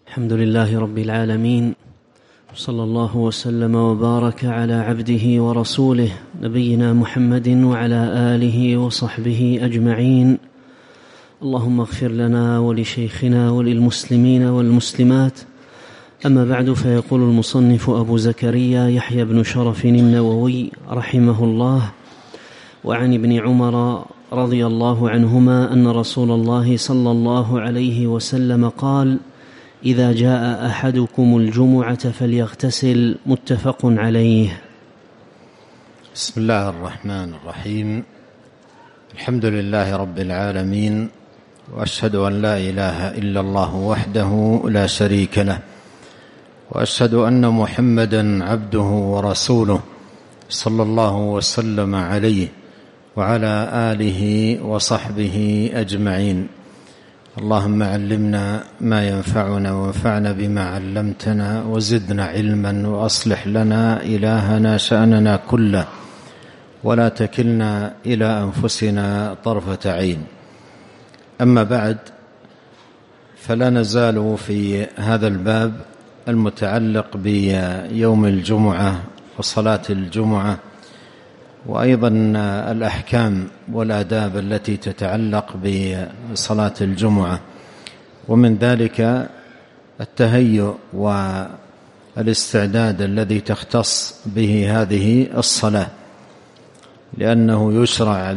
الحمد لله رب العالمين، صلى الله وسلم وبارك على عبده ورسوله نبينا محمد وعلى آله وصحبه أجمعين. اللهم اغفر لنا ولشيخنا وللمسلمين والمسلمات. أما بعد، فيقول المصنف أبو زكريا يحيى بن شرف النووي رحمه الله: وعن ابن عمر رضي الله عنهما أن رسول الله صلى الله عليه وسلم قال: إذا جاء أحدكم الجمعة فليغتسل. متفق عليه. بسم الله الرحمن الرحيم. الحمد لله رب العالمين، وأشهد أن لا إله إلا الله وحده لا شريك له، وأشهد أن محمدا عبده ورسوله صلى الله وسلم عليه وعلى آله وصحبه أجمعين. اللهم علمنا ما ينفعنا وانفعنا بما علمتنا وزدنا علما، وأصلح لنا إلهنا شأننا كله، ولا تكلنا إلى أنفسنا طرفة عين. أما بعد، فلا نزال في هذا الباب المتعلق بيوم الجمعة وصلاة الجمعة، وأيضا الأحكام والآداب التي تتعلق بصلاة الجمعة، ومن ذلك التهيؤ والاستعداد الذي تختص به هذه الصلاة، لأنه يشرع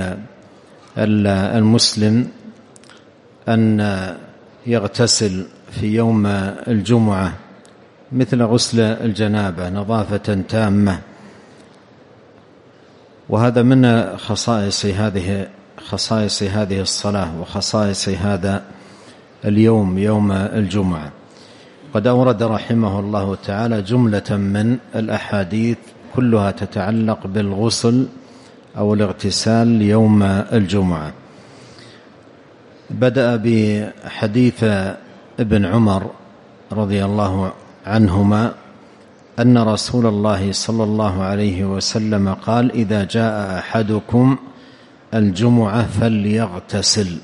للمسلم أن يغتسل في يوم الجمعة مثل غسل الجنابة نظافة تامة، وهذا من خصائص هذه الصلاة وخصائص هذا اليوم، يوم الجمعة. قد أورد رحمه الله تعالى جملة من الأحاديث كلها تتعلق بالغسل أو الاغتسال يوم الجمعة. بدأ بحديث ابن عمر رضي الله عنهما أن رسول الله صلى الله عليه وسلم قال: إذا جاء أحدكم الجمعة فليغتسل.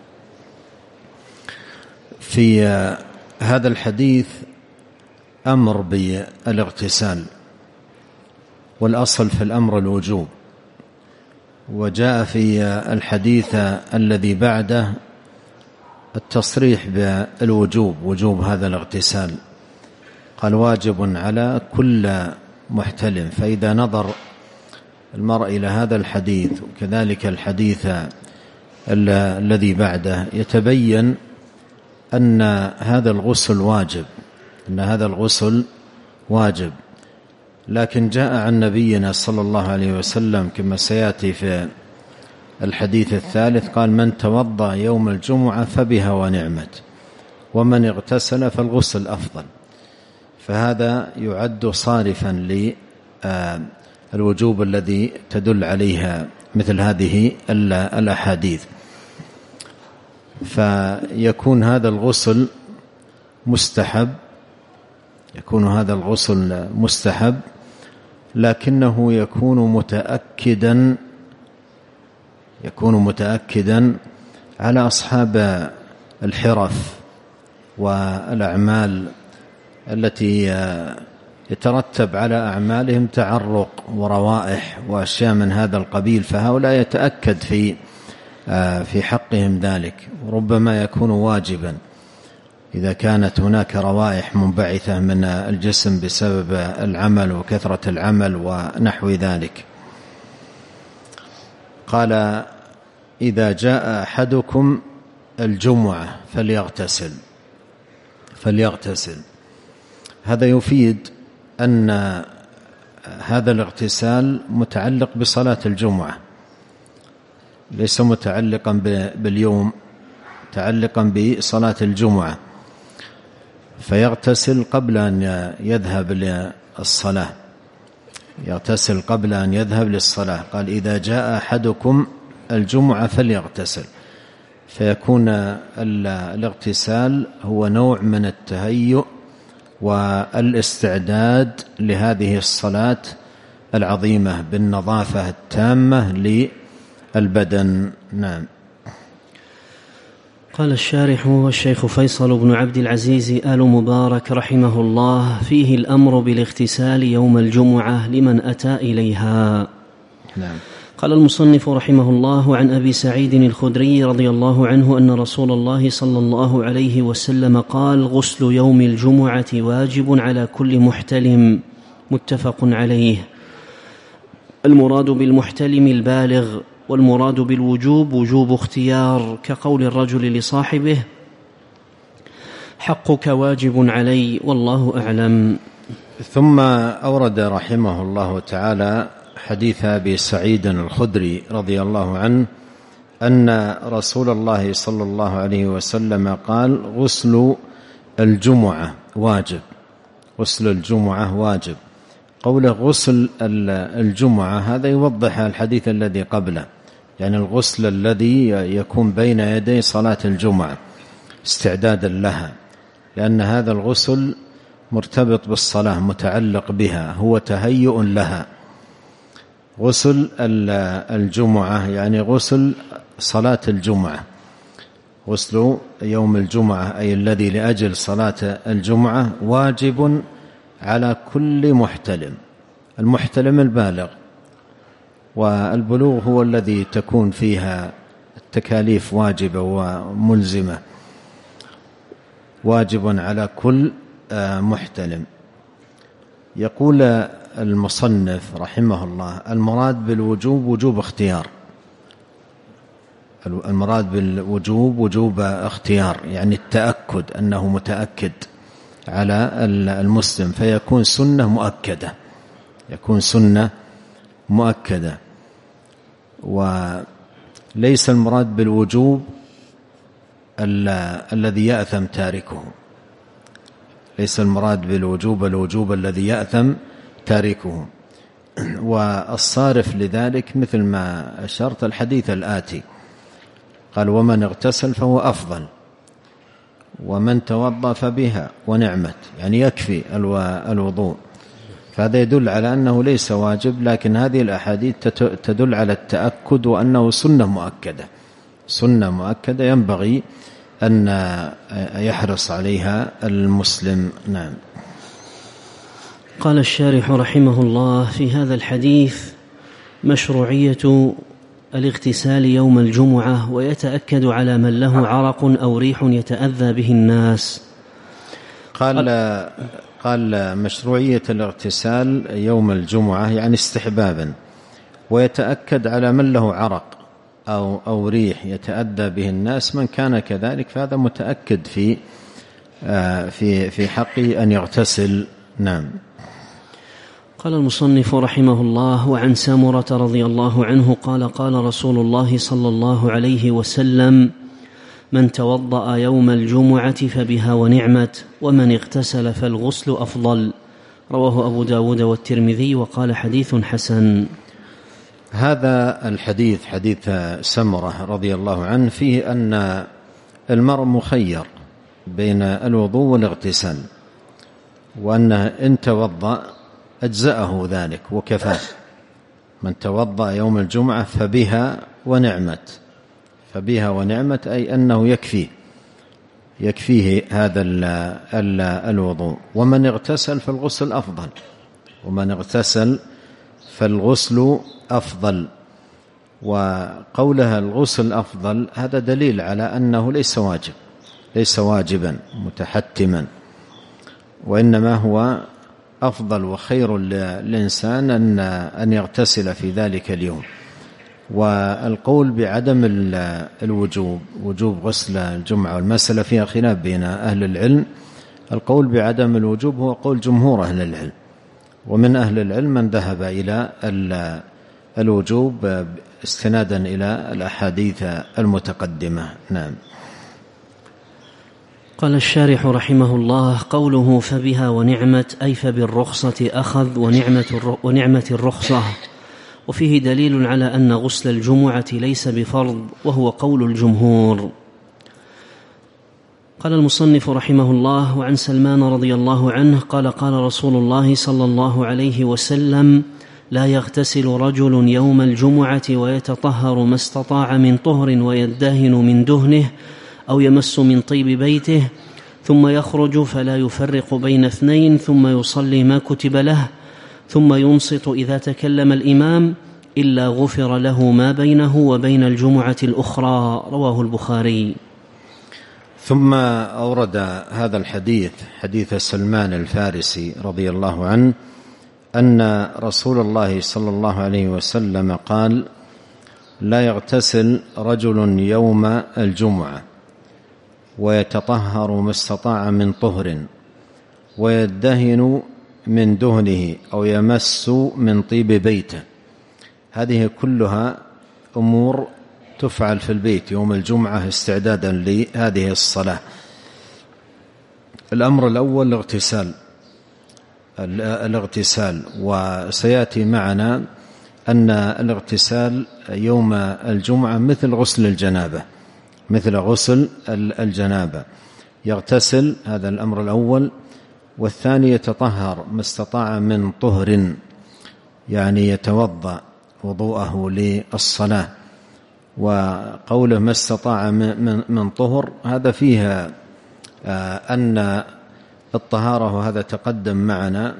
في هذا الحديث أمر بالاغتسال، والأصل في الأمر الوجوب، وجاء في الحديث الذي بعده التصريح بالوجوب، وجوب هذا الاغتسال، قال: واجب على كل محتلم. فإذا نظر المرء إلى هذا الحديث وكذلك الحديث الذي بعده يتبين أن هذا الغسل واجب، لكن جاء عن نبينا صلى الله عليه وسلم كما سيأتي في الحديث الثالث قال: من توضأ يوم الجمعة فبها ونعمت، ومن اغتسل فالغسل أفضل. فهذا يعد صارفا للوجوب الذي تدل عليها مثل هذه الأحاديث، فيكون هذا الغسل مستحب، لكنه يكون متأكدا على أصحاب الحرف والأعمال التي يترتب على أعمالهم تعرق وروائح وأشياء من هذا القبيل، فهؤلاء يتأكد في حقهم ذلك، وربما يكون واجبا إذا كانت هناك روائح منبعثة من الجسم بسبب العمل وكثرة العمل ونحو ذلك. قال: إذا جاء أحدكم الجمعة فليغتسل. هذا يفيد أن هذا الاغتسال متعلق بصلاة الجمعة، ليس متعلقا باليوم، متعلقا بصلاة الجمعة، فيغتسل قبل أن يذهب للصلاة. قال: إذا جاء أحدكم الجمعة فليغتسل، فيكون الاغتسال هو نوع من التهيؤ والاستعداد لهذه الصلاة العظيمة بالنظافة التامة للبدن. نعم. قال الشارح والشيخ فيصل بن عبد العزيز آل مبارك رحمه الله: فيه الأمر بالاغتسال يوم الجمعة لمن أتى إليها. نعم. قال المصنف رحمه الله: عن أبي سعيد الخدري رضي الله عنه أن رسول الله صلى الله عليه وسلم قال: غسل يوم الجمعة واجب على كل محتلم. متفق عليه. المراد بالمحتلم البالغ، والمراد بالوجوب وجوب اختيار، كقول الرجل لصاحبه: حقك واجب علي، والله أعلم. ثم أورد رحمه الله تعالى حديث أبي سعيد الخدري رضي الله عنه أن رسول الله صلى الله عليه وسلم قال: غسل الجمعة واجب. غسل الجمعة واجب. قوله غسل الجمعة هذا يوضح الحديث الذي قبله، يعني الغسل الذي يكون بين يدي صلاة الجمعة استعدادا لها، لأن هذا الغسل مرتبط بالصلاة، متعلق بها، هو تهيؤ لها. غسل الجمعة يعني غسل صلاة الجمعة. غسل يوم الجمعة أي الذي لأجل صلاة الجمعة واجب على كل محتلم. المحتلم البالغ، والبلوغ هو الذي تكون فيها التكاليف واجبة وملزمة، واجب على كل محتلم. يقول المصنف رحمه الله: المراد بالوجوب وجوب اختيار. المراد بالوجوب وجوب اختيار، يعني التأكد، أنه متأكد على المسلم، فيكون سنة مؤكدة، يكون سنة مؤكدة. وليس المراد بالوجوب الذي يأثم تاركه، ليس المراد بالوجوب الوجوب الذي يأثم تاركه. والصارف لذلك مثل ما أشرت الحديث الآتي، قال: ومن اغتسل فهو أفضل، ومن توضأ فبها ونعمت، يعني يكفي الوضوء. فهذا يدل على أنه ليس واجب، لكن هذه الأحاديث تدل على التأكد، وأنه سنة مؤكدة، سنة مؤكدة ينبغي أن يحرص عليها المسلم. نعم. قال الشارح رحمه الله: في هذا الحديث مشروعية الاغتسال يوم الجمعة، ويتأكد على من له عرق أو ريح يتأذى به الناس. قال مشروعية الاغتسال يوم الجمعة يعني استحبابا، ويتأكد على من له عرق أو ريح يتأذى به الناس. من كان كذلك فهذا متأكد في حقه أن يغتسل. نعم. قال المصنف رحمه الله: وعن سامرة رضي الله عنه قال: قال رسول الله صلى الله عليه وسلم: من توضأ يوم الجمعة فبها ونعمت، ومن اغتسل فالغسل أفضل. رواه أبو داود والترمذي، وقال: حديث حسن. هذا الحديث حديث سمرة رضي الله عنه فيه أن المرء مخير بين الوضوء والاغتسال، وأنه إن توضأ أجزأه ذلك وكفاه. من توضأ يوم الجمعة فبها ونعمت، فبها ونعمت أي أنه يكفيه هذا الوضوء. ومن اغتسل فالغسل أفضل، ومن اغتسل فالغسل أفضل. وقولها الغسل أفضل هذا دليل على أنه ليس واجبا متحتما، وإنما هو أفضل وخير للإنسان أن يغتسل في ذلك اليوم. والقول بعدم الوجوب، وجوب غسل الجمعة، والمسألة فيها خلاف بين أهل العلم. القول بعدم الوجوب هو قول جمهور أهل العلم، ومن أهل العلم من ذهب إلى الوجوب استنادا إلى الأحاديث المتقدمة. نعم. قال الشارح رحمه الله: قوله فبها ونعمت أي فبالرخصة أخذ ونعمة الرخصة، وفيه دليل على أن غسل الجمعة ليس بفرض، وهو قول الجمهور. قال المصنف رحمه الله: وعن سلمان رضي الله عنه قال: قال رسول الله صلى الله عليه وسلم: لا يغتسل رجل يوم الجمعة ويتطهر ما استطاع من طهر ويدهن من دهنه أو يمس من طيب بيته ثم يخرج فلا يفرق بين اثنين ثم يصلي ما كتب له ثم ينصت إذا تكلم الإمام إلا غفر له ما بينه وبين الجمعة الأخرى. رواه البخاري. ثم أورد هذا الحديث حديث سلمان الفارسي رضي الله عنه أن رسول الله صلى الله عليه وسلم قال: لا يغتسل رجل يوم الجمعة ويتطهر ما استطاع من طهر ويدهن من دهنه أو يمس من طيب بيته. هذه كلها أمور تفعل في البيت يوم الجمعة استعدادا لهذه الصلاة. الأمر الأول الاغتسال، وسيأتي معنا أن الاغتسال يوم الجمعة مثل غسل الجنابة، يغتسل، هذا الأمر الأول. والثاني يتطهر ما استطاع من طهر، يعني يتوضأ وضوءه للصلاة. وقوله ما استطاع من طهر هذا فيها أن الطهارة، وهذا تقدم معنا،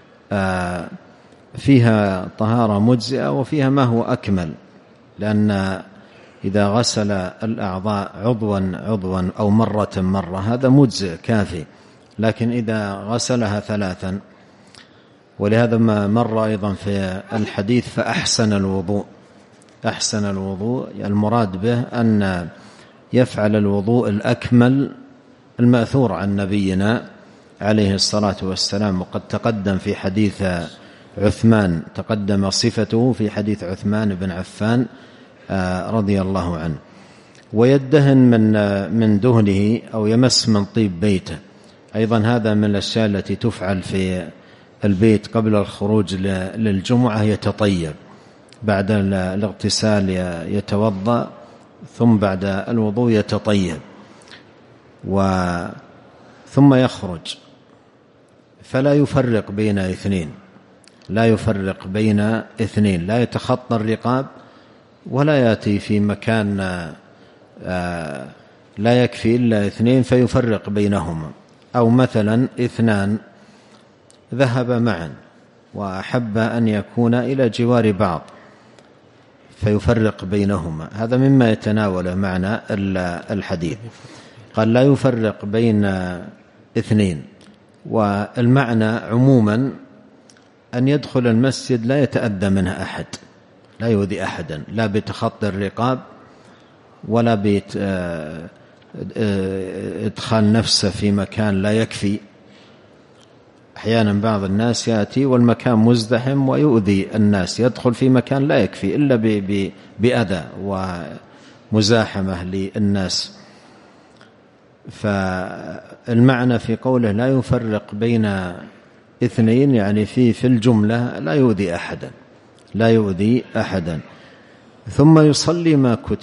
فيها طهارة مجزئة وفيها ما هو أكمل، لأن إذا غسل الأعضاء عضوا أو مرة هذا مجزئ كافي، لكن إذا غسلها ثلاثا، ولهذا ما مر أيضا في الحديث فأحسن الوضوء، المراد به أن يفعل الوضوء الأكمل المأثور عن نبينا عليه الصلاة والسلام. وقد تقدم في حديث عثمان، تقدم صفته في حديث عثمان بن عفان رضي الله عنه. ويدهن من دهنه أو يمس من طيب بيته، أيضا هذا من الأشياء التي تفعل في البيت قبل الخروج للجمعة. يتطيب بعد الاغتسال، يتوضأ، ثم بعد الوضوء يتطيب، ثم يخرج، فلا يفرق بين اثنين، لا يتخطى الرقاب، ولا يأتي في مكان لا يكفي إلا اثنين فيفرق بينهما، أو مثلا اثنان ذهب معا وأحب أن يكون إلى جوار بعض فيفرق بينهما. هذا مما يتناول معنى الحديث. قال لا يفرق بين اثنين، والمعنى عموما أن يدخل المسجد لا يتأذى منها أحد، لا يؤذي أحدا، لا بتخطي الرقاب ولا بإدخال نفسه في مكان لا يكفي. أحيانا بعض الناس يأتي والمكان مزدحم ويؤذي الناس، يدخل في مكان لا يكفي إلا بأذى ومزاحمة للناس. فالمعنى في قوله لا يفرق بين اثنين، يعني في الجملة لا يؤذي أحدا. ثم يصلي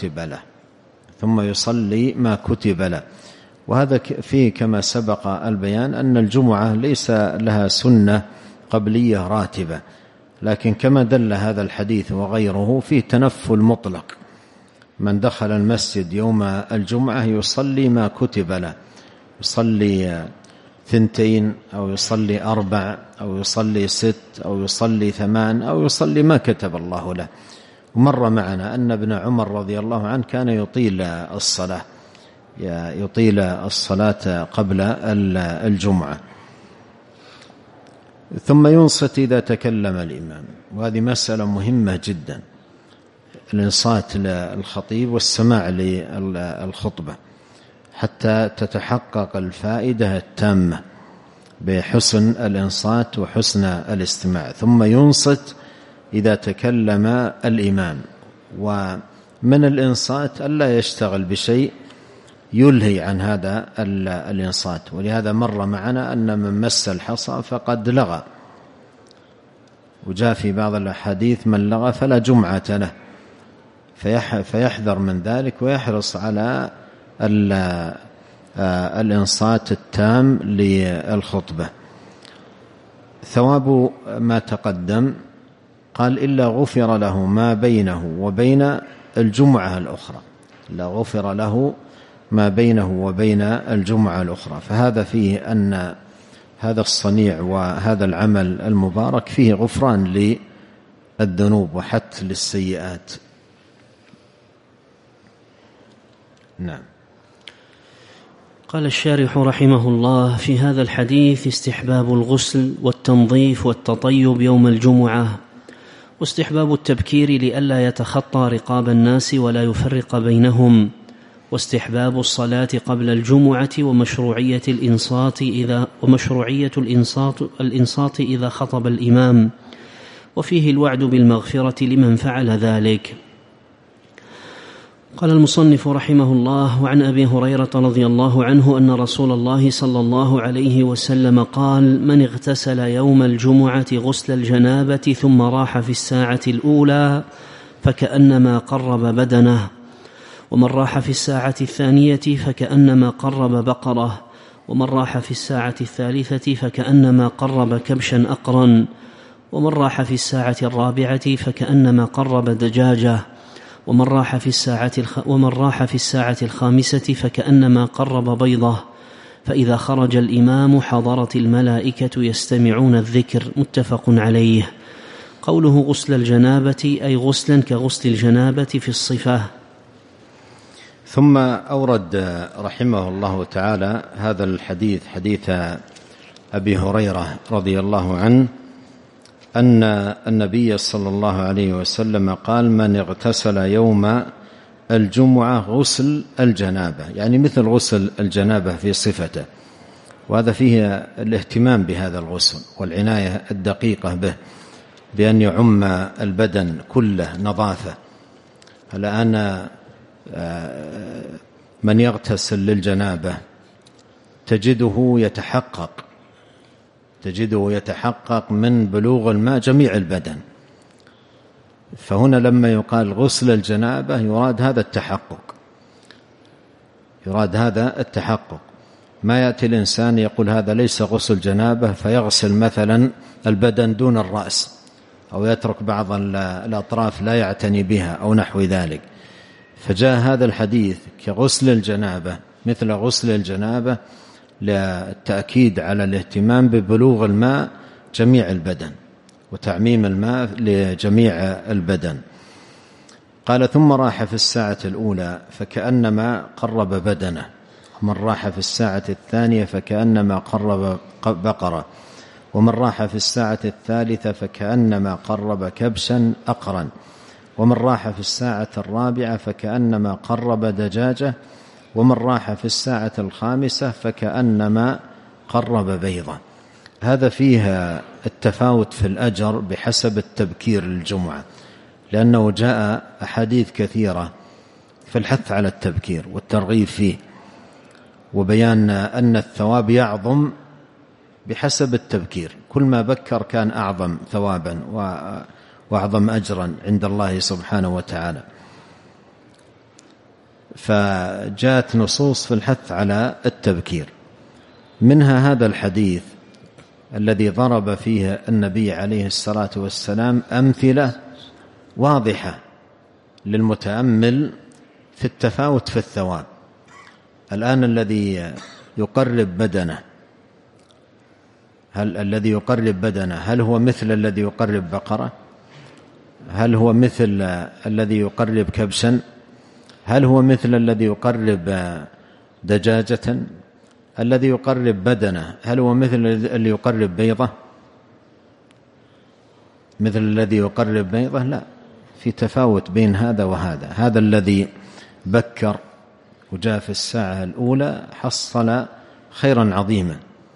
ما كتب له، وهذا فيه كما سبق البيان أن الجمعة ليس لها سنة قبلية راتبة، لكن كما دل هذا الحديث وغيره فيه تنفل مطلق. من دخل المسجد يوم الجمعة يصلي ما كتب له، يصلي 2 أو يصلي 4 أو يصلي 6 أو يصلي 8 أو يصلي ما كتب الله له. ومر معنا أن ابن عمر رضي الله عنه كان يطيل الصلاة قبل الجمعة. ثم ينصت إذا تكلم الإمام، وهذه مسألة مهمة جدا، الإنصات للخطيب والسماع للخطبة حتى تتحقق الفائدة التامة بحسن الإنصات وحسن الاستماع. ثم ينصت إذا تكلم الإمام، ومن الإنصات ألا يشتغل بشيء يلهي عن هذا الإنصات. ولهذا مر معنا أن من مس الحصى فقد لغى، وجاء في بعض الأحاديث من لغى فلا جمعة له، فيحذر من ذلك ويحرص على الإنصات التام للخطبة. ثواب ما تقدم قال إلا غفر له ما بينه وبين الجمعة الأخرى، إلا غفر له ما بينه وبين الجمعة الأخرى. فهذا فيه أن هذا الصنيع وهذا العمل المبارك فيه غفران للذنوب وحت للسيئات. نعم. قال الشارح رحمه الله: في هذا الحديث استحباب الغسل والتنظيف والتطيب يوم الجمعة، واستحباب التبكير لئلا يتخطى رقاب الناس ولا يفرق بينهم، واستحباب الصلاة قبل الجمعة، ومشروعية الإنصات إذا خطب الإمام، وفيه الوعد بالمغفرة لمن فعل ذلك. قال المصنف رحمه الله: وعن أبي هريرة رضي الله عنه أن رسول الله صلى الله عليه وسلم قال: من اغتسل يوم الجمعة غسل الجنابة ثم راح في الساعة الأولى فكأنما قرب بدنه، ومن راح في الساعة الثانية فكأنما قرب بقرة، ومن راح في الساعة الثالثة فكأنما قرب كبشا أقرا، ومن راح في الساعة الرابعة فكأنما قرب دجاجة، ومن راح في الساعة الخامسة فكأنما قرب بيضة، فإذا خرج الإمام حضرت الملائكة يستمعون الذكر. متفق عليه. قوله غسل الجنابة أي غسلا كغسل الجنابة في الصفة. ثم أورد رحمه الله تعالى هذا الحديث، حديث أبي هريرة رضي الله عنه أن النبي صلى الله عليه وسلم قال: من اغتسل يوم الجمعة غسل الجنابة، يعني مثل غسل الجنابة في صفته. وهذا فيه الاهتمام بهذا الغسل والعناية الدقيقة به، بأن يعم البدن كله نظافة. الآن من يغتسل للجنابة تجده يتحقق من بلوغ الماء جميع البدن. فهنا لما يقال غسل الجنابة يراد هذا التحقق. ما يأتي الإنسان يقول هذا ليس غسل جنابة فيغسل مثلا البدن دون الرأس، أو يترك بعض الأطراف لا يعتني بها أو نحو ذلك. فجاء هذا الحديث كغسل الجنابة مثل غسل الجنابة للتأكيد على الاهتمام ببلوغ الماء جميع البدن وتعميم الماء لجميع البدن. قال: ثم راح في الساعة الأولى فكأنما قرب بدنه، ومن راح في الساعة الثانية فكأنما قرب بقرة، ومن راح في الساعة الثالثة فكأنما قرب كبشا أقرا، ومن راح في الساعة الرابعة فكأنما قرب دجاجة، ومن راح في الساعة الخامسة فكأنما قرب بيضة. هذا فيها التفاوت في الأجر بحسب التبكير للجمعة، لأنه جاء أحاديث كثيرة في الحث على التبكير والترغيب فيه، وبيان أن الثواب يعظم بحسب التبكير. كل ما بكر كان أعظم ثوابا وأعظم أجرا عند الله سبحانه وتعالى. فجاءت نصوص في الحث على التبكير، منها هذا الحديث الذي ضرب فيه النبي عليه الصلاة والسلام أمثلة واضحة للمتأمل في التفاوت في الثواب. الآن الذي يقرب بدنه، هل هو مثل الذي يقرب بقرة؟ هل هو مثل الذي يقرب كبشا؟ هل هو مثل الذي يقرب دجاجة؟ الذي يقرب بدنه هل هو مثل الذي يقرب بيضة؟ مثل الذي يقرب بيضة؟ لا، في تفاوت بين هذا وهذا. هذا الذي بكر وجاء في الساعة الأولى حصل خيرا عظيما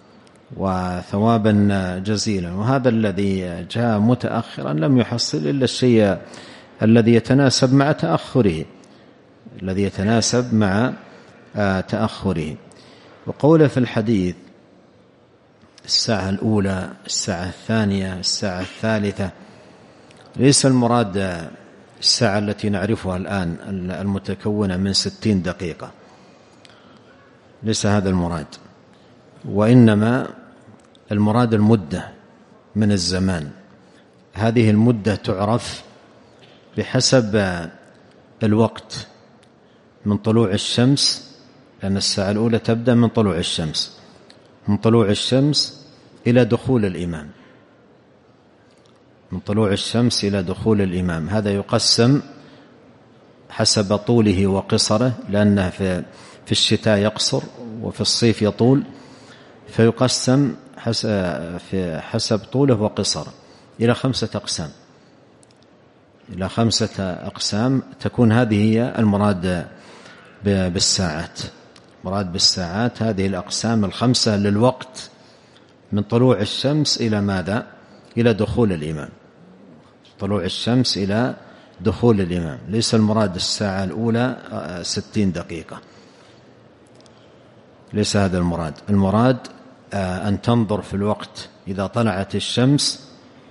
وثوابا جزيلا، وهذا الذي جاء متأخرا لم يحصل إلا الشيء الذي يتناسب مع تأخره. وقوله في الحديث الساعة الأولى، الساعة الثانية، الساعة الثالثة، ليس المراد الساعة التي نعرفها الآن المتكونة من 60 دقيقة، ليس هذا المراد، وإنما المراد المدة من الزمان. هذه المدة تعرف بحسب الوقت من طلوع الشمس لأن الساعة الأولى تبدأ من طلوع الشمس، من طلوع الشمس إلى دخول الإمام، من طلوع الشمس إلى دخول الإمام. هذا يقسم حسب طوله وقصره، لأنه في الشتاء يقصر وفي الصيف يطول، فيقسم حسب طوله وقصره إلى 5 أقسام، إلى 5 أقسام. تكون هذه هي المراد بالساعات. مراد بالساعات هذه الأقسام 5 للوقت من طلوع الشمس إلى ماذا؟ إلى دخول الإمام. طلوع الشمس إلى دخول الإمام. ليس المراد الساعة الأولى 60 دقيقة، ليس هذا المراد. المراد أن تنظر في الوقت إذا طلعت الشمس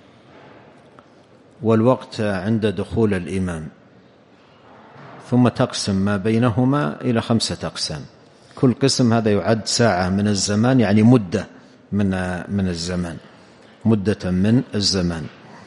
والوقت عند دخول الإمام، ثم تقسم ما بينهما إلى 5 أقسام. كل قسم هذا يعد ساعة من الزمان، يعني مدة من الزمان، مدة من الزمان.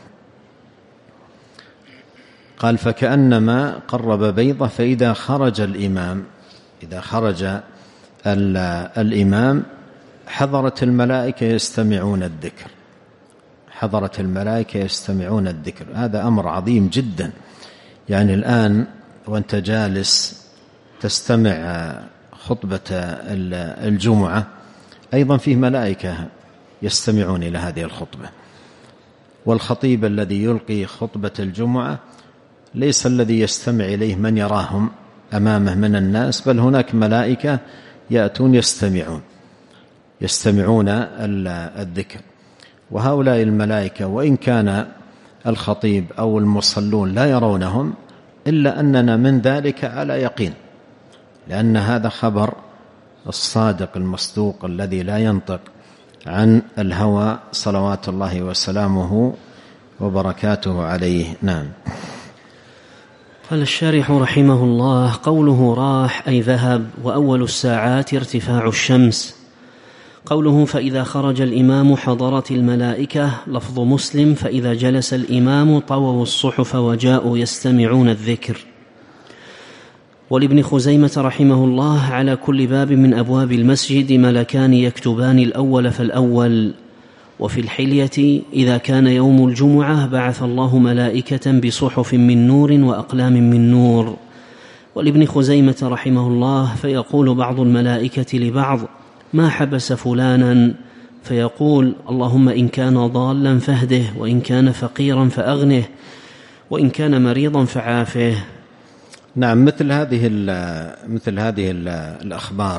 قال فكأنما قرب بيضة فإذا خرج الإمام، إذا خرج الإمام حضرت الملائكة يستمعون الذكر، حضرت الملائكة يستمعون الذكر. هذا أمر عظيم جدا. يعني الآن وأنت جالس تستمع خطبة الجمعة، أيضا فيه ملائكة يستمعون إلى هذه الخطبة. والخطيب الذي يلقي خطبة الجمعة ليس الذي يستمع إليه من يراهم أمامه من الناس، بل هناك ملائكة يأتون يستمعون الذكر. وهؤلاء الملائكة وإن كان الخطيب أو المصلون لا يرونهم، إلا أننا من ذلك على يقين، لأن هذا خبر الصادق المصدوق الذي لا ينطق عن الهوى صلوات الله وسلامه وبركاته عليه. نعم. قال الشارح رحمه الله: قوله راح أي ذهب، وأول الساعات ارتفاع الشمس. قوله فإذا خرج الإمام حضرت الملائكة، لفظ مسلم: فإذا جلس الإمام طووا الصحف وجاءوا يستمعون الذكر. ولابن خزيمة رحمه الله: على كل باب من أبواب المسجد ملكان يكتبان الأول فالأول. وفي الحلية: إذا كان يوم الجمعة بعث الله ملائكة بصحف من نور وأقلام من نور. ولابن خزيمة رحمه الله: فيقول بعض الملائكة لبعض: ما حبس فلانا؟ فيقول: اللهم إن كان ضالا فاهده، وإن كان فقيرا فأغنه، وإن كان مريضا فعافه. نعم. مثل هذه الأخبار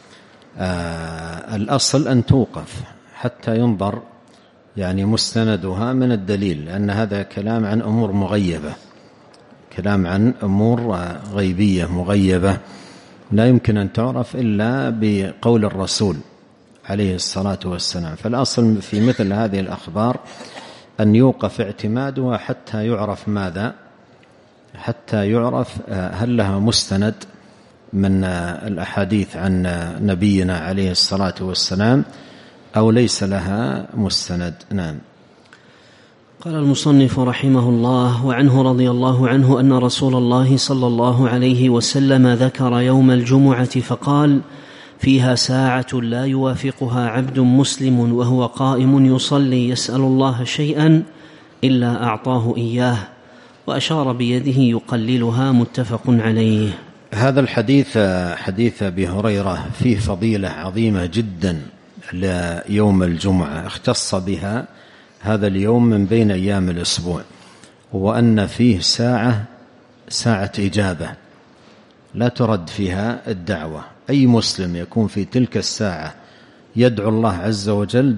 الأصل أن توقف حتى ينظر يعني مستندها من الدليل، لأن هذا كلام عن أمور مغيبة، كلام عن أمور غيبية مغيبة لا يمكن أن تعرف إلا بقول الرسول عليه الصلاة والسلام. فالأصل في مثل هذه الأخبار أن يوقف اعتمادها حتى يعرف ماذا؟ حتى يعرف هل لها مستند من الأحاديث عن نبينا عليه الصلاة والسلام أو ليس لها مستند. نعم. قال المصنف رحمه الله: وعنه رضي الله عنه أن رسول الله صلى الله عليه وسلم ذكر يوم الجمعة فقال: فيها ساعة لا يوافقها عبد مسلم وهو قائم يصلي يسأل الله شيئا إلا أعطاه إياه، وأشار بيده يقللها، متفق عليه. هذا الحديث حديث أبي هريرة فيه فضيلة عظيمة جدا ليوم الجمعة، اختص بها هذا اليوم من بين أيام الأسبوع، وأن فيه ساعة إجابة لا ترد فيها الدعوة. أي مسلم يكون في تلك الساعة يدعو الله عز وجل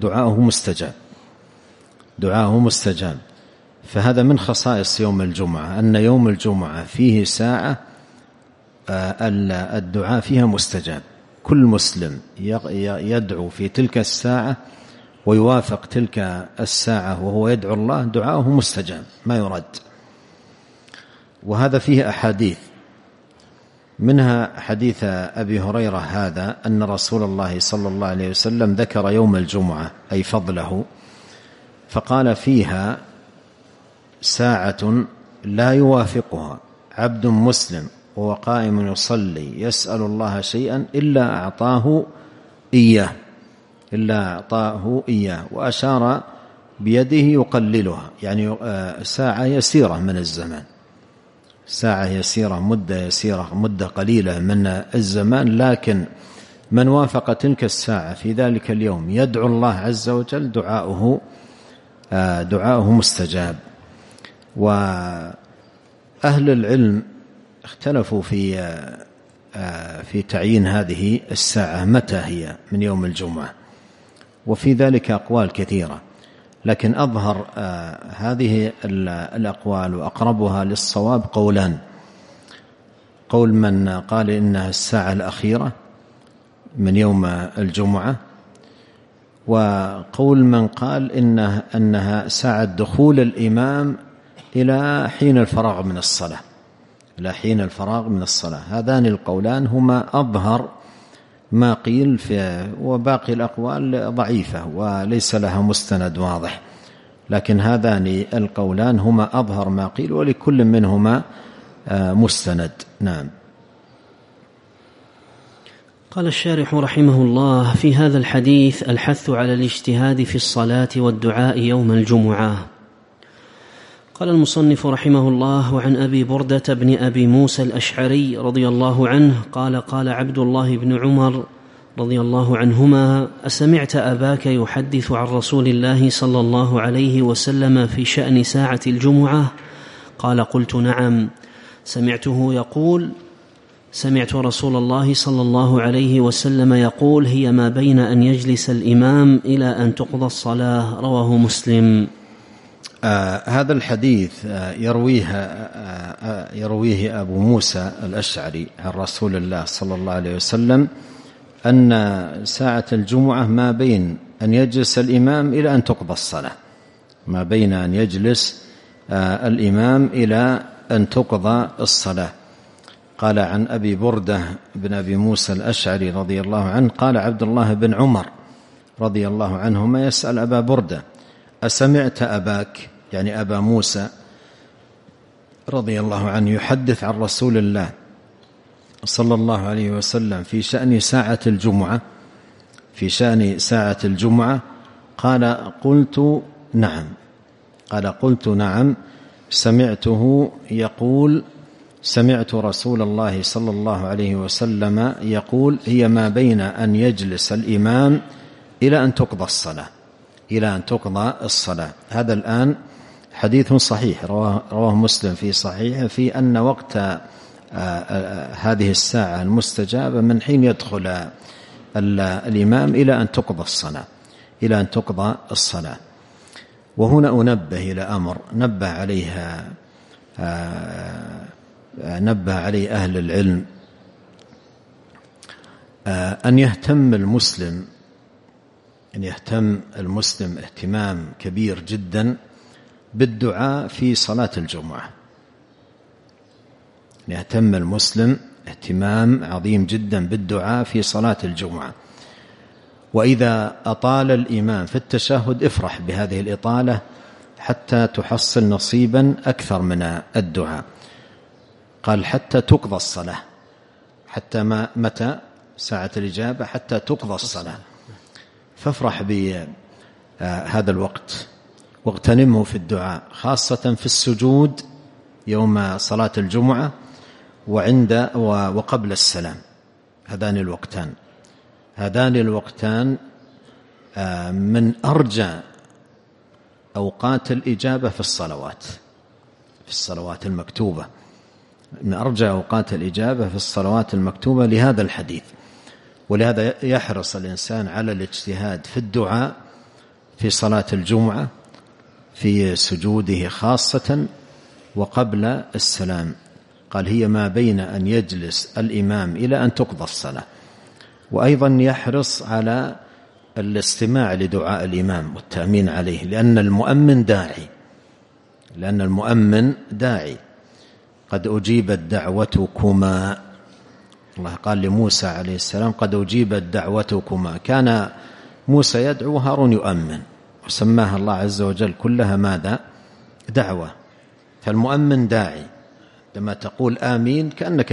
دعاؤه مستجاب. فهذا من خصائص يوم الجمعة، أن يوم الجمعة فيه ساعة الدعاء فيها مستجاب. كل مسلم يدعو في تلك الساعة ويوافق تلك الساعة وهو يدعو الله دعاؤه مستجاب ما يرد. وهذا فيه أحاديث، منها حديث أبي هريرة هذا أن رسول الله صلى الله عليه وسلم ذكر يوم الجمعة أي فضله، فقال: فيها ساعة لا يوافقها عبد مسلم وهو قائم يصلي يسأل الله شيئا إلا أعطاه إياه وأشار بيده يقللها، يعني ساعة يسيرة من الزمان، ساعة يسيرة، مدة يسيرة، مدة قليلة من الزمان، لكن من وافق تلك الساعة في ذلك اليوم يدعو الله عز وجل دعاؤه مستجاب. وأهل العلم اختلفوا في تعيين هذه الساعة متى هي من يوم الجمعة، وفي ذلك أقوال كثيرة، لكن أظهر هذه الأقوال وأقربها للصواب قولان: قول من قال إنها الساعة الأخيرة من يوم الجمعة، وقول من قال أنها ساعة دخول الإمام إلى حين الفراغ من الصلاة، هذان القولان هما أظهر ما قيل، وباقي الأقوال ضعيفة وليس لها مستند واضح، لكن هذان القولان هما أظهر ما قيل، ولكل منهما مستند. نعم. قال الشارح رحمه الله: في هذا الحديث الحث على الاجتهاد في الصلاة والدعاء يوم الجمعة. قال المصنف رحمه الله: وعن أبي بردة بن أبي موسى الأشعري رضي الله عنه قال: قال عبد الله بن عمر رضي الله عنهما: أسمعت أباك يحدث عن رسول الله صلى الله عليه وسلم في شأن ساعة الجمعة؟ قال: قلت: نعم. سمعته يقول: سمعت رسول الله صلى الله عليه وسلم يقول: هي ما بين أن يجلس الإمام إلى أن تقضى الصلاة. رواه مسلم. هذا الحديث يرويه أبو موسى الأشعري عن رسول الله صلى الله عليه وسلم أن ساعة الجمعة ما بين أن يجلس الإمام إلى أن تقضى الصلاة، ما بين أن يجلس الإمام إلى أن تقضى الصلاة. قال عن أبي بردة بن أبي موسى الأشعري رضي الله عنه قال عبد الله بن عمر رضي الله عنهما يسأل أبا بردة: أسمعت أباك، يعني أبا موسى رضي الله عنه، يحدث عن رسول الله صلى الله عليه وسلم في شأن ساعة الجمعة؟ قال: قلت: نعم. قال: قلت: نعم. سمعته يقول: سمعت رسول الله صلى الله عليه وسلم يقول: هي ما بين أن يجلس الإمام إلى أن تقضى الصلاة. هذا الآن حديث صحيح رواه مسلم في صحيحه في أن وقت هذه الساعة المستجابة من حين يدخل الإمام إلى أن تقضى الصلاة. وهنا أنبه إلى أمر نبه عليه أهل العلم، أن يهتم المسلم اهتمام كبير جدا بالدعاء في صلاة الجمعة. يهتم المسلم اهتمام عظيم جدا بالدعاء في صلاة الجمعة، وإذا أطال الإمام في التشهد افرح بهذه الإطالة حتى تحصل نصيبا أكثر من الدعاء. قال: حتى تقضى الصلاة، حتى متى ساعة الإجابة؟ حتى تقضى الصلاة. فافرح بهذا الوقت واغتنمه في الدعاء، خاصة في السجود يوم صلاة الجمعة وقبل السلام. هذان الوقتان من أرجى أوقات الإجابة في الصلوات المكتوبة، من أرجى أوقات الإجابة في الصلوات المكتوبة لهذا الحديث. ولهذا يحرص الإنسان على الاجتهاد في الدعاء في صلاة الجمعة في سجوده خاصة وقبل السلام. قال: هي ما بين أن يجلس الإمام إلى أن تقضى الصلاة. وأيضا يحرص على الاستماع لدعاء الإمام والتأمين عليه، لأن المؤمن داعي. قد أجيبت دعوتكما، الله قال لموسى عليه السلام: قد أجيبت دعوتكما. كان موسى يدعو وهارون يؤمن، وسماها الله عز وجل كلها ماذا؟ دعوة. فالمؤمن داعي، لما تقول آمين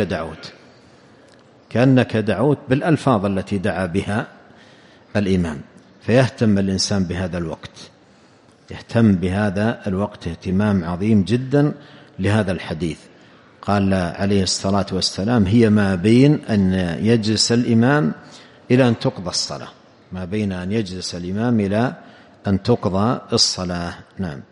كأنك دعوت بالألفاظ التي دعا بها الإمام. فيهتم الإنسان بهذا الوقت، يهتم بهذا الوقت اهتمام عظيم جدا لهذا الحديث. قال عليه الصلاة والسلام: هي ما بين أن يجلس الإمام إلى أن تقضى الصلاة، ما بين أن يجلس الإمام إلى أن تقضى الصلاة. نعم.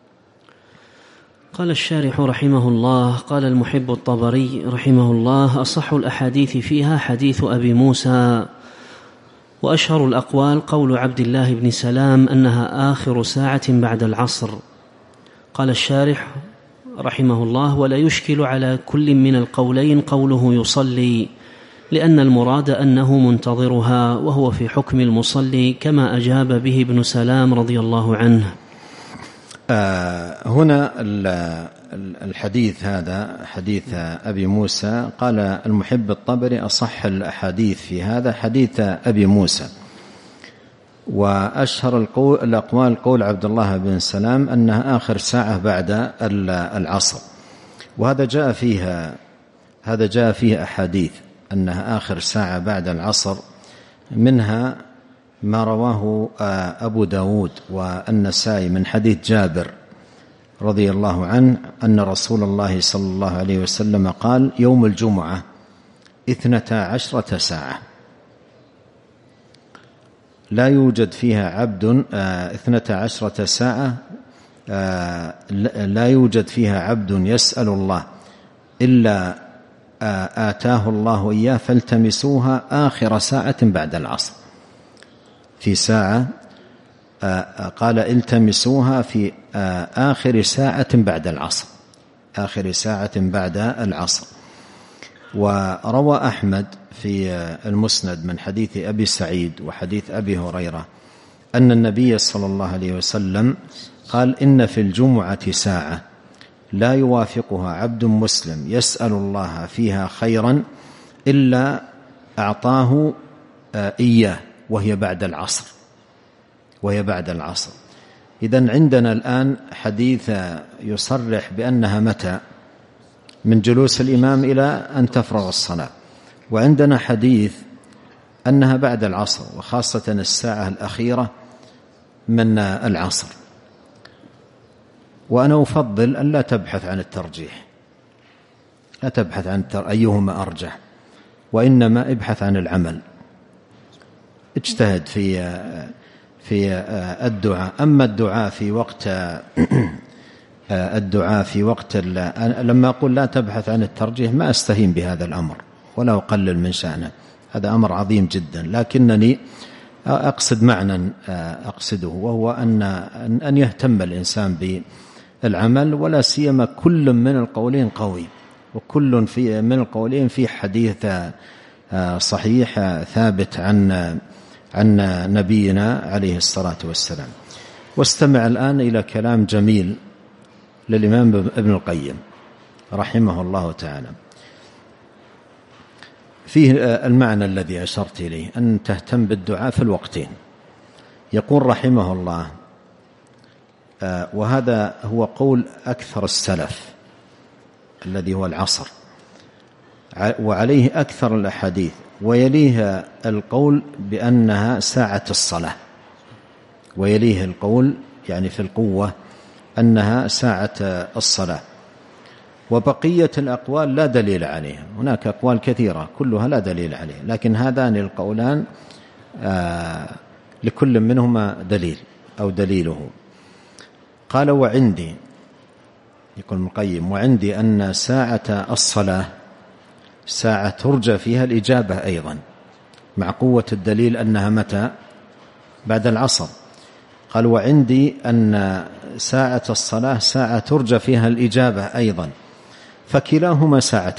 قال الشارح رحمه الله: قال المحب الطبري رحمه الله: أصح الأحاديث فيها حديث أبي موسى، وأشهر الأقوال قول عبد الله بن سلام أنها آخر ساعة بعد العصر. قال الشارح رحمه الله: ولا يشكل على كل من القولين قوله يصلي، لأن المراد أنه منتظرها، وهو في حكم المصلي كما أجاب به ابن سلام رضي الله عنه. هنا الحديث هذا حديث أبي موسى، قال المحب الطبري: أصح الأحاديث في هذا حديث أبي موسى، وأشهر الأقوال قول عبد الله بن سلام أنها آخر ساعة بعد العصر. وهذا جاء فيها أحاديث أنها آخر ساعة بعد العصر، منها ما رواه أبو داود والنسائي من حديث جابر رضي الله عنه أن رسول الله صلى الله عليه وسلم قال: يوم الجمعة 12 ساعة لا يوجد فيها عبد 12 ساعة لا يوجد فيها عبد يسأل الله إلا آتاه الله إياه، فالتمسوها آخر ساعة بعد العصر. في ساعة قال: التمسوها في آخر ساعة بعد العصر، آخر ساعة بعد العصر. وروى أحمد في المسند من حديث أبي سعيد وحديث أبي هريرة أن النبي صلى الله عليه وسلم قال: إن في الجمعة ساعة لا يوافقها عبد مسلم يسأل الله فيها خيرا إلا أعطاه إياه، وهي بعد العصر. إذن عندنا الآن حديث يصرح بأنها متى؟ من جلوس الإمام إلى أن تفرغ الصلاة. وعندنا حديث أنها بعد العصر، وخاصة الساعة الأخيرة من العصر. وأنا أفضل أن لا تبحث عن الترجيح، لا تبحث عن أيهما أرجح، وإنما ابحث عن العمل، اجتهد في الدعاء. أما الدعاء في وقت لما أقول لا تبحث عن الترجيح ما أستهين بهذا الأمر ولا أقلل من شأنه، هذا أمر عظيم جدا، لكنني أقصد معنى أقصده، وهو أن يهتم الإنسان بالعمل، ولا سيما كل من القولين قوي، وكل من القولين في حديث صحيح ثابت عن نبينا عليه الصلاة والسلام. واستمع الآن إلى كلام جميل للإمام ابن القيم رحمه الله تعالى فيه المعنى الذي أشرت إليه، أن تهتم بالدعاء في الوقتين. يقول رحمه الله: وهذا هو قول أكثر السلف الذي هو العصر، وعليه أكثر الأحاديث، ويليها القول بأنها ساعة الصلاة، ويليه القول يعني في القوة أنها ساعة الصلاة. وبقية الأقوال لا دليل عليها، هناك أقوال كثيرة كلها لا دليل عليها، لكن هذان القولان لكل منهما دليل أو دليله. قال: وعندي، يقول ابن القيم: وعندي أن ساعة الصلاة ساعة ترجى فيها الإجابة أيضا، مع قوة الدليل أنها متى؟ بعد العصر. قال: وعندي أن ساعة الصلاة ساعة ترجى فيها الإجابة أيضا، فكلاهما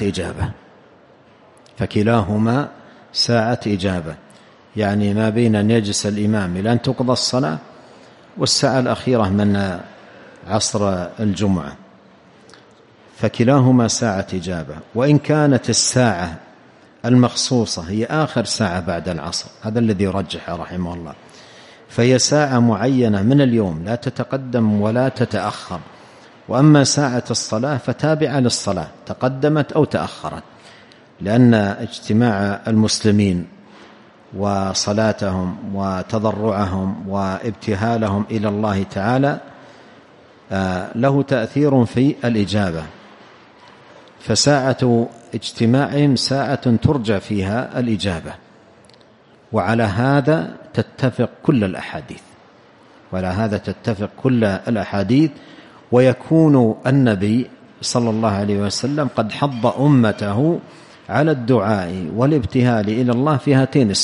ساعة إجابة، يعني ما بين أن يجلس الإمام إلى أن تقضى الصلاة، والساعة الأخيرة من عصر الجمعة، فكلاهما ساعة إجابة. وإن كانت الساعة المخصوصة هي آخر ساعة بعد العصر، هذا الذي يرجح رحمه الله، فهي ساعة معينة من اليوم لا تتقدم ولا تتأخر، وأما ساعة الصلاة فتابعة للصلاة تقدمت أو تأخرت، لأن اجتماع المسلمين وصلاتهم وتضرعهم وابتهالهم إلى الله تعالى له تأثير في الإجابة، فساعة اجتماعهم ساعة ترجى فيها الإجابة، وعلى هذا تتفق كل الأحاديث، ويكون النبي صلى الله عليه وسلم قد حض أمته على الدعاء والابتهال إلى الله في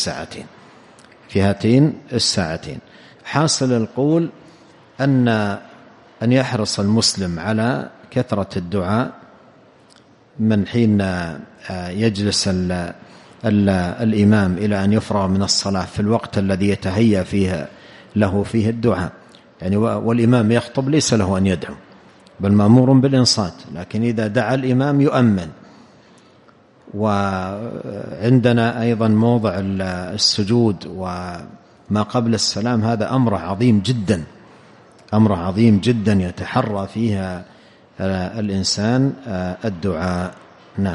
هاتين الساعتين. حاصل القول أن يحرص المسلم على كثرة الدعاء من حين يجلس الإمام إلى أن يفرغ من الصلاة في الوقت الذي يتهيأ فيه الدعاء، يعني والإمام يخطب ليس له أن يدعو بل مأمور بالإنصات، لكن إذا دعا الإمام يؤمن. وعندنا أيضا موضع السجود وما قبل السلام، هذا أمر عظيم جدا يتحرى فيها الإنسان الدعاء. نعم.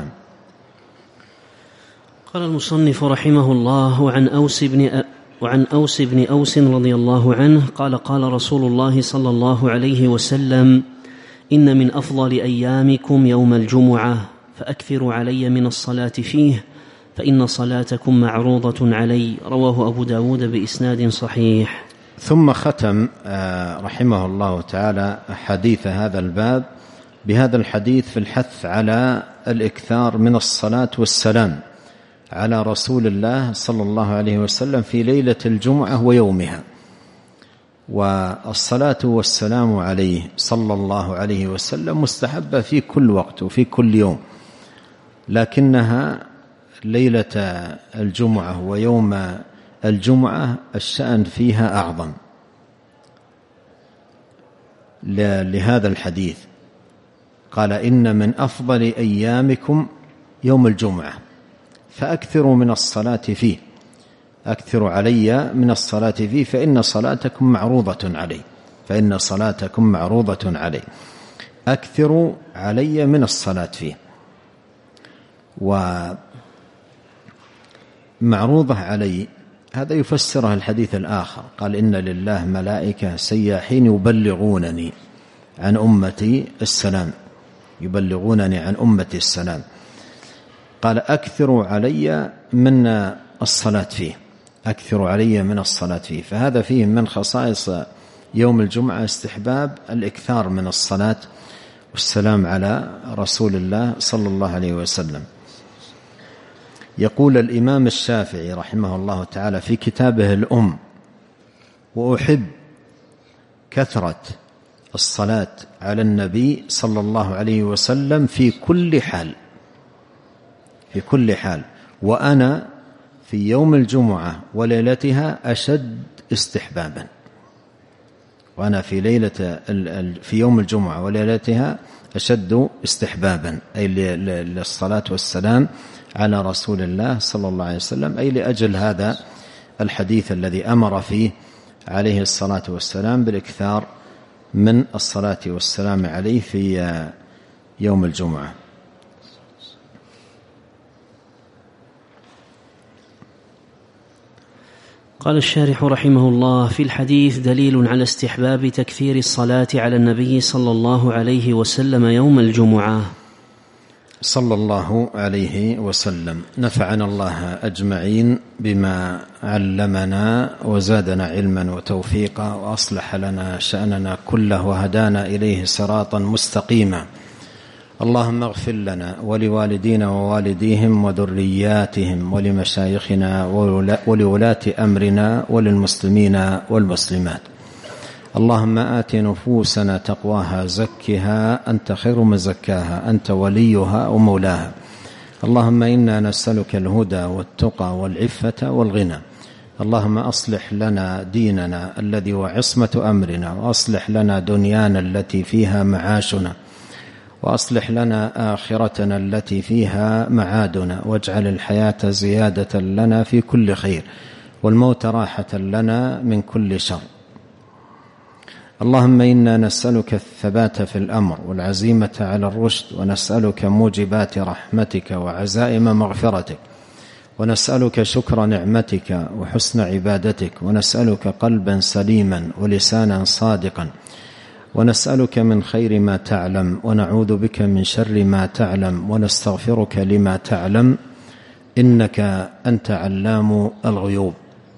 قال المصنف رحمه الله: وعن أوس بن أوس رضي الله عنه قال: قال رسول الله صلى الله عليه وسلم: إن من أفضل أيامكم يوم الجمعة، فأكثروا علي من الصلاة فيه، فإن صلاتكم معروضة علي. رواه أبو داود بإسناد صحيح. ثم ختم رحمه الله تعالى حديث هذا الباب بهذا الحديث في الحث على الإكثار من الصلاة والسلام على رسول الله صلى الله عليه وسلم في ليلة الجمعة ويومها. والصلاة والسلام عليه صلى الله عليه وسلم مستحبة في كل وقت وفي كل يوم، لكنها ليلة الجمعة ويوم الجمعة الشأن فيها أعظم لهذا الحديث. قال: إن من أفضل أيامكم يوم الجمعة فأكثروا من الصلاة فيه، أكثروا علي من الصلاة فيه، فإن صلاتكم معروضة علي. أكثروا علي من الصلاة فيه. ومعروضة علي هذا يفسره الحديث الآخر، قال: إن لله ملائكة سياحين يبلغونني عن أمتي السلام. قال: أكثروا علي من الصلاة فيه. فهذا فيه من خصائص يوم الجمعة استحباب الإكثار من الصلاة والسلام على رسول الله صلى الله عليه وسلم. يقول الإمام الشافعي رحمه الله تعالى في كتابه الأم: وأحب كثرة الصلاة على النبي صلى الله عليه وسلم في كل حال، وأنا في يوم الجمعة وليلتها أشد استحبابا. في يوم الجمعة وليلتها أشد استحبابا، أي للصلاة والسلام على رسول الله صلى الله عليه وسلم، أي لأجل هذا الحديث الذي أمر فيه عليه الصلاة والسلام بالإكثار من الصلاة والسلام عليه في يوم الجمعة. قال الشارح رحمه الله: في الحديث دليل على استحباب تكثير الصلاة على النبي صلى الله عليه وسلم يوم الجمعة. صلى الله عليه وسلم. نفعنا الله أجمعين بما علمنا وزادنا علما وتوفيقا، وأصلح لنا شأننا كله وهدانا إليه صراطا مستقيما. اللهم اغفر لنا ولوالدينا ووالديهم وذرياتهم ولمشايخنا ولولاة أمرنا وللمسلمين والمسلمات. اللهم آت نفوسنا تقواها زكها أنت خير من زكاها، أنت وليها ومولاها. اللهم إنا نسألك الهدى والتقى والعفة والغنى. اللهم أصلح لنا ديننا الذي هو عصمة أمرنا، وأصلح لنا دنيانا التي فيها معاشنا، وأصلح لنا آخرتنا التي فيها معادنا، واجعل الحياة زيادة لنا في كل خير، والموت راحة لنا من كل شر. اللهم إنا نسألك الثبات في الأمر والعزيمة على الرشد، ونسألك موجبات رحمتك وعزائم مغفرتك، ونسألك شكر نعمتك وحسن عبادتك، ونسألك قلبا سليما ولسانا صادقا، ونسألك من خير ما تعلم، ونعوذ بك من شر ما تعلم، ونستغفرك لما تعلم، إنك أنت علام الغيوب.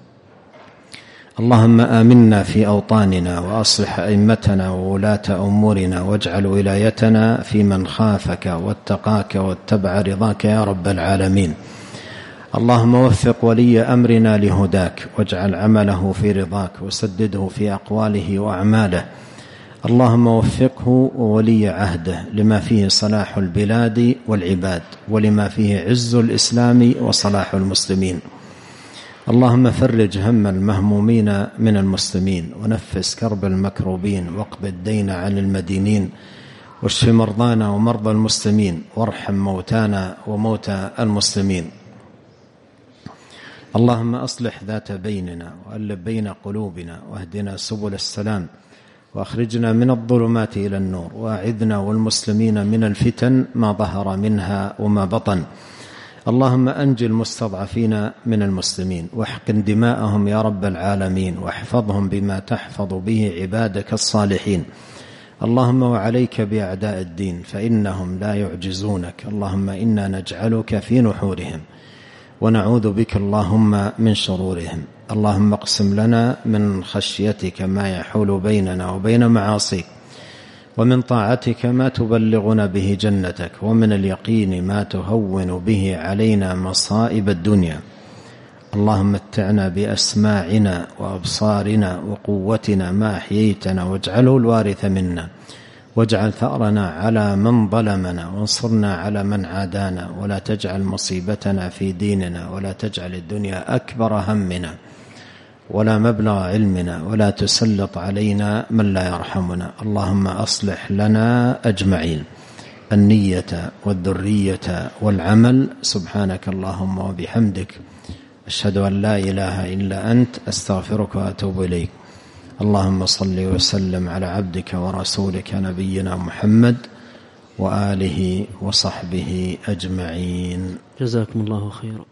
اللهم آمنا في أوطاننا، وأصلح أئمتنا وولاة أمورنا، واجعل ولايتنا في من خافك واتقاك واتبع رضاك يا رب العالمين. اللهم وفق ولي أمرنا لهداك، واجعل عمله في رضاك، وسدده في أقواله وأعماله. اللهم وفقه وولي عهده لما فيه صلاح البلاد والعباد، ولما فيه عز الإسلام وصلاح المسلمين. اللهم فرج هم المهمومين من المسلمين، ونفس كرب المكروبين، واقض الدين عن المدينين، واشف مرضانا ومرضى المسلمين، وارحم موتانا وموتى المسلمين. اللهم أصلح ذات بيننا، وألف بين قلوبنا، واهدنا سبل السلام، وأخرجنا من الظلمات إلى النور، وأعذنا والمسلمين من الفتن ما ظهر منها وما بطن. اللهم أنجِ المستضعفين من المسلمين، واحقن دماءهم يا رب العالمين، واحفظهم بما تحفظ به عبادك الصالحين. اللهم وعليك بأعداء الدين، فإنهم لا يعجزونك. اللهم إنا نجعلك في نحورهم، ونعوذ بك اللهم من شرورهم. اللهم اقسم لنا من خشيتك ما يحول بيننا وبين معاصيك، ومن طاعتك ما تبلغنا به جنتك، ومن اليقين ما تهون به علينا مصائب الدنيا. اللهم متعنا بأسماعنا وأبصارنا وقوتنا ما أحييتنا، واجعله الوارث منا، واجعل ثأرنا على من ظلمنا، وانصرنا على من عادانا، ولا تجعل مصيبتنا في ديننا، ولا تجعل الدنيا أكبر همنا ولا مبلغ علمنا، ولا تسلط علينا من لا يرحمنا. اللهم أصلح لنا أجمعين النية والذرية والعمل. سبحانك اللهم وبحمدك، أشهد أن لا إله إلا أنت، أستغفرك وأتوب إليك. اللهم صل وسلم على عبدك ورسولك نبينا محمد وآله وصحبه أجمعين. جزاكم الله خيرا.